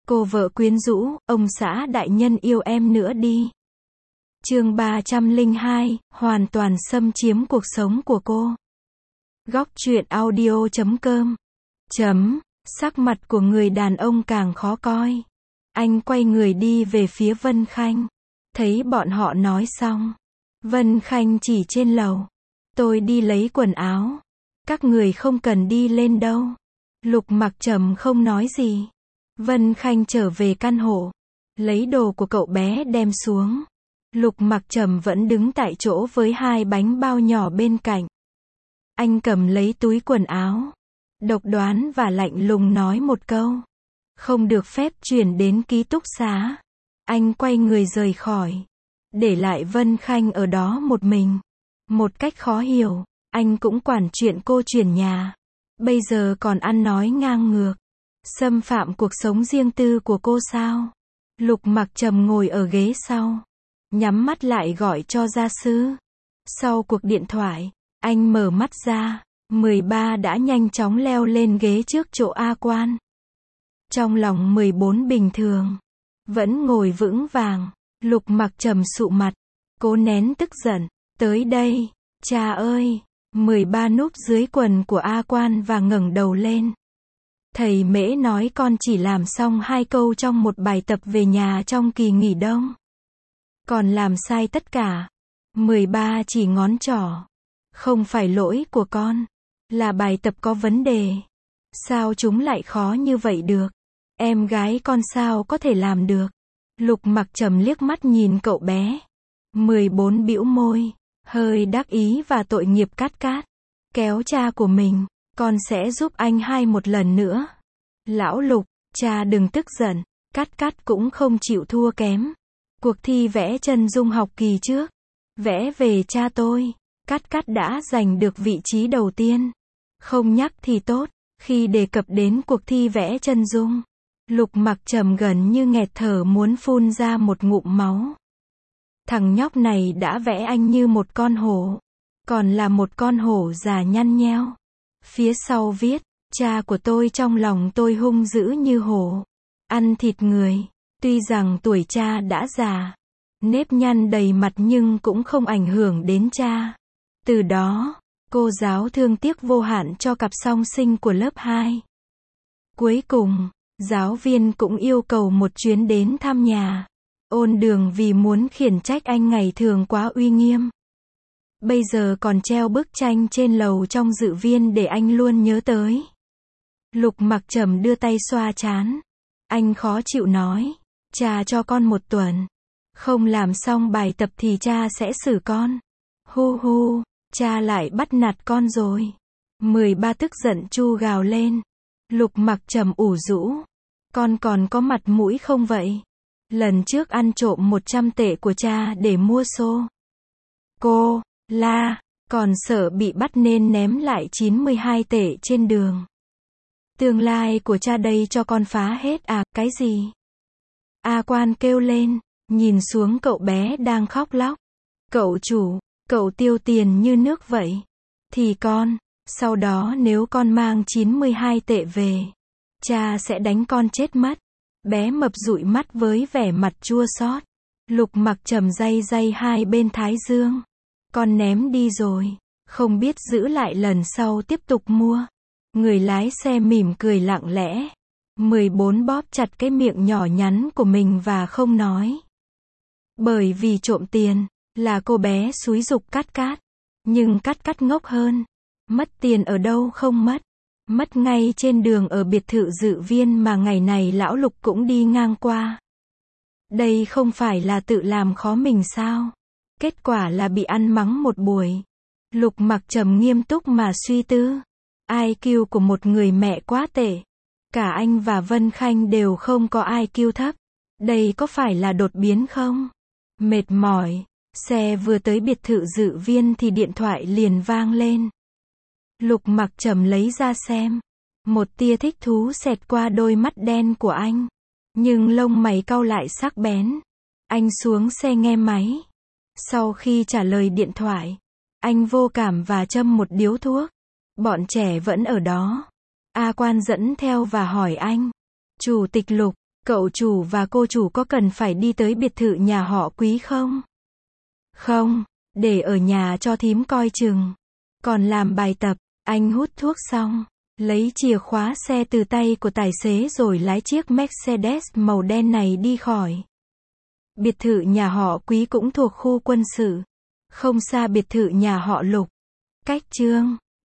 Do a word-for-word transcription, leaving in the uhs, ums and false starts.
Cô vợ quyến rũ, ông xã đại nhân yêu em nữa đi. Chương ba trăm lẻ hai, hoàn toàn xâm chiếm cuộc sống của cô. Góc truyện audio chấm com. Chấm, sắc mặt của người đàn ông càng khó coi. Anh quay người đi về phía Vân Khanh. Thấy bọn họ nói xong. Vân Khanh chỉ trên lầu. Tôi đi lấy quần áo. Các người không cần đi lên đâu. Lục Mặc Trầm không nói gì. Vân Khanh trở về căn hộ. Lấy đồ của cậu bé đem xuống. Lục Mặc Trầm vẫn đứng tại chỗ với hai bánh bao nhỏ bên cạnh. Anh cầm lấy túi quần áo. Độc đoán và lạnh lùng nói một câu. Không được phép chuyển đến ký túc xá. Anh quay người rời khỏi. Để lại Vân Khanh ở đó một mình. Một cách khó hiểu, anh cũng quản chuyện cô chuyển nhà. Bây giờ còn ăn nói ngang ngược. Xâm phạm cuộc sống riêng tư của cô sao? Lục Mặc Trầm ngồi ở ghế sau. Nhắm mắt lại gọi cho gia sư. Sau cuộc điện thoại, anh mở mắt ra. mười ba đã nhanh chóng leo lên ghế trước chỗ A Quan. Trong lòng mười bốn bình thường. Vẫn ngồi vững vàng. Lục Mặc Trầm sụ mặt. Cố nén tức giận. Tới đây. Cha ơi. mười ba núp dưới quần của A Quan và ngẩng đầu lên. Thầy Mễ nói con chỉ làm xong hai câu trong một bài tập về nhà trong kỳ nghỉ đông. Còn làm sai tất cả. mười ba chỉ ngón trỏ. Không phải lỗi của con. Là bài tập có vấn đề. Sao chúng lại khó như vậy được? Em gái con sao có thể làm được? Lục Mặc Trầm liếc mắt nhìn cậu bé. mười bốn bĩu môi. Hơi đắc ý và tội nghiệp cát cát. Kéo cha của mình. Con sẽ giúp anh hai một lần nữa. Lão Lục, cha đừng tức giận. Cát cát cũng không chịu thua kém. Cuộc thi vẽ chân dung học kỳ trước. Vẽ về cha tôi. Cát cát đã giành được vị trí đầu tiên. Không nhắc thì tốt. Khi đề cập đến cuộc thi vẽ chân dung, Lục Mặc Trầm gần như nghẹt thở muốn phun ra một ngụm máu. Thằng nhóc này đã vẽ anh như một con hổ. Còn là một con hổ già nhăn nheo. Phía sau viết, cha của tôi trong lòng tôi hung dữ như hổ. Ăn thịt người. Tuy rằng tuổi cha đã già. Nếp nhăn đầy mặt nhưng cũng không ảnh hưởng đến cha. Từ đó, cô giáo thương tiếc vô hạn cho cặp song sinh của lớp hai. Cuối cùng, giáo viên cũng yêu cầu một chuyến đến thăm nhà. Ôn Đường vì muốn khiển trách anh ngày thường quá uy nghiêm. Bây giờ còn treo bức tranh trên lầu trong dự viên để anh luôn nhớ tới. Lục Mặc Trầm đưa tay xoa trán. Anh khó chịu nói. Cha cho con một tuần. Không làm xong bài tập thì cha sẽ xử con. Hu hu, cha lại bắt nạt con rồi. mười ba tức giận chu gào lên. Lục Mặc Trầm ủ rũ. Con còn có mặt mũi không vậy? Lần trước ăn trộm một trăm tệ của cha để mua xô. Cô, la, còn sợ bị bắt nên ném lại chín mươi hai tệ trên đường. Tương lai của cha đây cho con phá hết à, cái gì? A Quan kêu lên, nhìn xuống cậu bé đang khóc lóc. Cậu chủ, cậu tiêu tiền như nước vậy. Thì con, sau đó nếu con mang chín mươi hai tệ về, cha sẽ đánh con chết mất. Bé mập dụi mắt với vẻ mặt chua xót. Lục Mặc Trầm day day hai bên thái dương. Con ném đi rồi, không biết giữ lại lần sau tiếp tục mua. Người lái xe mỉm cười lặng lẽ. mười bốn bóp chặt cái miệng nhỏ nhắn của mình và không nói. Bởi vì trộm tiền, là cô bé xúi giục Cát Cát. Nhưng Cát Cát ngốc hơn. Mất tiền ở đâu không mất. Mất ngay trên đường ở biệt thự dự viên mà ngày này lão Lục cũng đi ngang qua. Đây không phải là tự làm khó mình sao? Kết quả là bị ăn mắng một buổi. Lục Mặc Trầm nghiêm túc mà suy tư. i kiu của một người mẹ quá tệ. Cả anh và Vân Khanh đều không có i kiu thấp. Đây có phải là đột biến không? Mệt mỏi. Xe vừa tới biệt thự dự viên thì điện thoại liền vang lên. Lục Mặc Trầm lấy ra xem. Một tia thích thú xẹt qua đôi mắt đen của anh. Nhưng lông mày cau lại sắc bén. Anh xuống xe nghe máy. Sau khi trả lời điện thoại, anh vô cảm và châm một điếu thuốc. Bọn trẻ vẫn ở đó. A Quan dẫn theo và hỏi anh. Chủ tịch Lục, Cậu chủ và cô chủ có cần phải đi tới biệt thự nhà họ Quý không? Không, để ở nhà cho thím coi chừng. Còn làm bài tập, anh hút thuốc xong, lấy chìa khóa xe từ tay của tài xế rồi lái chiếc Mercedes màu đen này đi khỏi. Biệt thự nhà họ Quý cũng thuộc khu quân sự, không xa biệt thự nhà họ Lục. Cách Chương